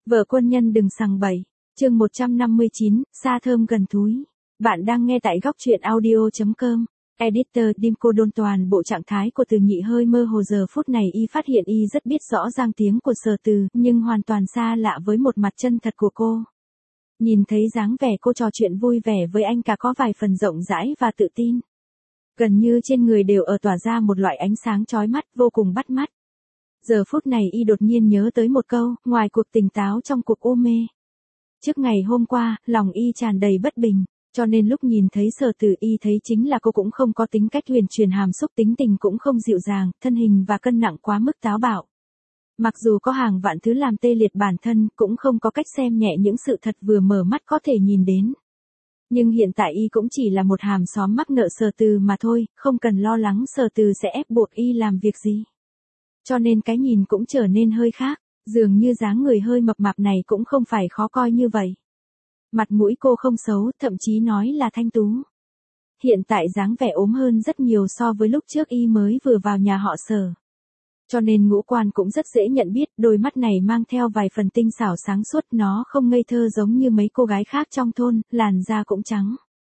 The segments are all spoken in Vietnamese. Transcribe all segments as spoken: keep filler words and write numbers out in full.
Vợ quân nhân đừng sằng bậy. Chương một trăm năm mươi chín, xa thơm gần thúi. Bạn đang nghe tại góc truyện audio chấm com. Editor Dimco đôn toàn bộ trạng thái của Từ Nhị hơi mơ hồ, giờ phút này y phát hiện y rất biết rõ giang tiếng của Sở Từ, nhưng hoàn toàn xa lạ với một mặt chân thật của cô. Nhìn thấy dáng vẻ cô trò chuyện vui vẻ với anh cả có vài phần rộng rãi và tự tin. Gần như trên người đều ở tỏa ra một loại ánh sáng chói mắt vô cùng bắt mắt. Giờ phút này y đột nhiên nhớ tới một câu, ngoài cuộc tỉnh táo trong cuộc u mê. Trước ngày hôm qua, lòng y tràn đầy bất bình, cho nên lúc nhìn thấy Sở Từ y thấy chính là cô cũng không có tính cách huyền truyền hàm xúc, tính tình cũng không dịu dàng, thân hình và cân nặng quá mức táo bạo. Mặc dù có hàng vạn thứ làm tê liệt bản thân, cũng không có cách xem nhẹ những sự thật vừa mở mắt có thể nhìn đến. Nhưng hiện tại y cũng chỉ là một hàm xóm mắc nợ Sở Từ mà thôi, không cần lo lắng Sở Từ sẽ ép buộc y làm việc gì. Cho nên cái nhìn cũng trở nên hơi khác, dường như dáng người hơi mập mạp này cũng không phải khó coi như vậy. Mặt mũi cô không xấu, thậm chí nói là thanh tú. Hiện tại dáng vẻ ốm hơn rất nhiều so với lúc trước y mới vừa vào nhà họ Sở. Cho nên ngũ quan cũng rất dễ nhận biết, đôi mắt này mang theo vài phần tinh xảo sáng suốt, nó không ngây thơ giống như mấy cô gái khác trong thôn, làn da cũng trắng.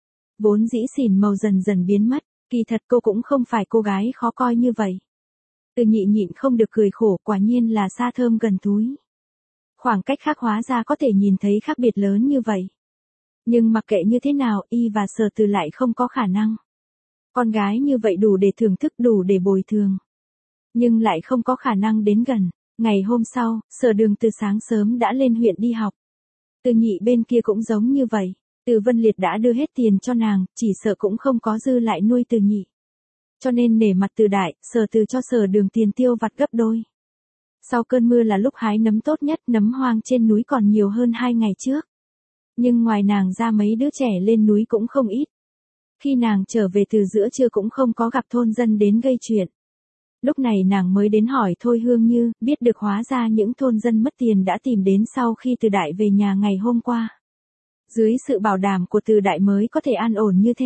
Vốn dĩ xỉn màu dần dần biến mất, kỳ thật cô cũng không phải cô gái khó coi như vậy. Từ Nhị nhịn không được cười khổ, quả nhiên là xa thơm gần thúi. Khoảng cách khác hóa ra có thể nhìn thấy khác biệt lớn như vậy. Nhưng mặc kệ như thế nào, y và Sở Từ lại không có khả năng. Con gái như vậy đủ để thưởng thức, đủ để bồi thường. Nhưng lại không có khả năng đến gần. Ngày hôm sau, Sở Đường từ sáng sớm đã lên huyện đi học. Từ Nhị bên kia cũng giống như vậy. Từ Vân Liệt đã đưa hết tiền cho nàng, chỉ sợ cũng không có dư lại nuôi Từ Nhị. Cho nên nể mặt Từ Đại, Sở Từ cho Sở Đường tiền tiêu vặt gấp đôi. Sau cơn mưa là lúc hái nấm tốt nhất, nấm hoang trên núi còn nhiều hơn hai ngày trước. Nhưng ngoài nàng ra mấy đứa trẻ lên núi cũng không ít. Khi nàng trở về từ giữa trưa cũng không có gặp thôn dân đến gây chuyện. Lúc này nàng mới đến hỏi Thôi Hương Như, biết được hóa ra những thôn dân mất tiền đã tìm đến sau khi Từ Đại về nhà ngày hôm qua. Dưới sự bảo đảm của Từ Đại mới có thể an ổn như thế.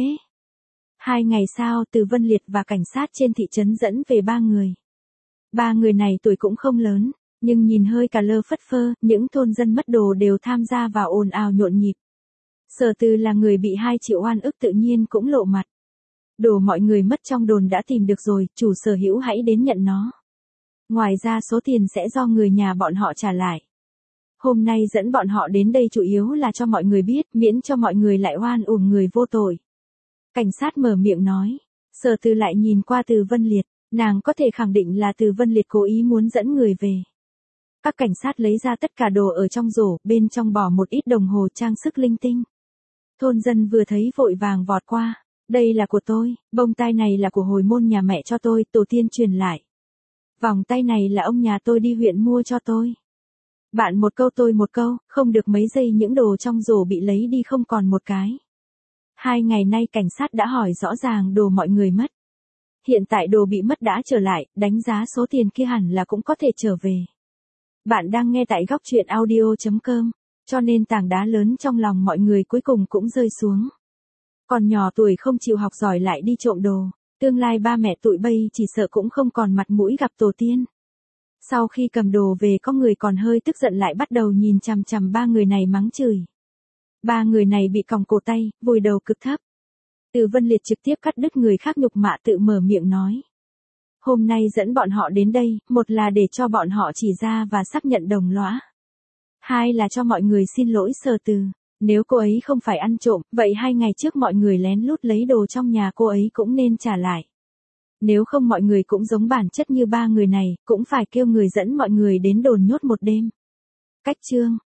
Hai ngày sau, Từ Vân Liệt và cảnh sát trên thị trấn dẫn về ba người. Ba người này tuổi cũng không lớn, nhưng nhìn hơi cà lơ phất phơ, những thôn dân mất đồ đều tham gia vào ồn ào nhộn nhịp. Sở Từ là người bị hai triệu oan ức tự nhiên cũng lộ mặt. Đồ mọi người mất trong đồn đã tìm được rồi, chủ sở hữu hãy đến nhận nó. Ngoài ra số tiền sẽ do người nhà bọn họ trả lại. Hôm nay dẫn bọn họ đến đây chủ yếu là cho mọi người biết, miễn cho mọi người lại oan uổng người vô tội. Cảnh sát mở miệng nói. Sở Từ lại nhìn qua Từ Vân Liệt, nàng có thể khẳng định là Từ Vân Liệt cố ý muốn dẫn người về. Các cảnh sát lấy ra tất cả đồ ở trong rổ, bên trong bỏ một ít đồng hồ trang sức linh tinh. Thôn dân vừa thấy vội vàng vọt qua. Đây là của tôi, bông tai này là của hồi môn nhà mẹ cho tôi, tổ tiên truyền lại. Vòng tay này là ông nhà tôi đi huyện mua cho tôi. Bạn một câu tôi một câu, không được mấy giây những đồ trong rổ bị lấy đi không còn một cái. Hai ngày nay cảnh sát đã hỏi rõ ràng đồ mọi người mất. Hiện tại đồ bị mất đã trở lại, đánh giá số tiền kia hẳn là cũng có thể trở về. Bạn đang nghe tại góc truyện audio chấm com, cho nên tảng đá lớn trong lòng mọi người cuối cùng cũng rơi xuống. Còn nhỏ tuổi không chịu học giỏi lại đi trộm đồ, tương lai ba mẹ tụi bây chỉ sợ cũng không còn mặt mũi gặp tổ tiên. Sau khi cầm đồ về có người còn hơi tức giận lại bắt đầu nhìn chằm chằm ba người này mắng chửi. Ba người này bị còng cổ tay, vùi đầu cực thấp. Từ Vân Liệt trực tiếp cắt đứt người khác nhục mạ, tự mở miệng nói. Hôm nay dẫn bọn họ đến đây, một là để cho bọn họ chỉ ra và xác nhận đồng lõa. Hai là cho mọi người xin lỗi Sở Từ. Nếu cô ấy không phải ăn trộm, vậy hai ngày trước mọi người lén lút lấy đồ trong nhà cô ấy cũng nên trả lại. Nếu không mọi người cũng giống bản chất như ba người này, cũng phải kêu người dẫn mọi người đến đồn nhốt một đêm. Cách chương,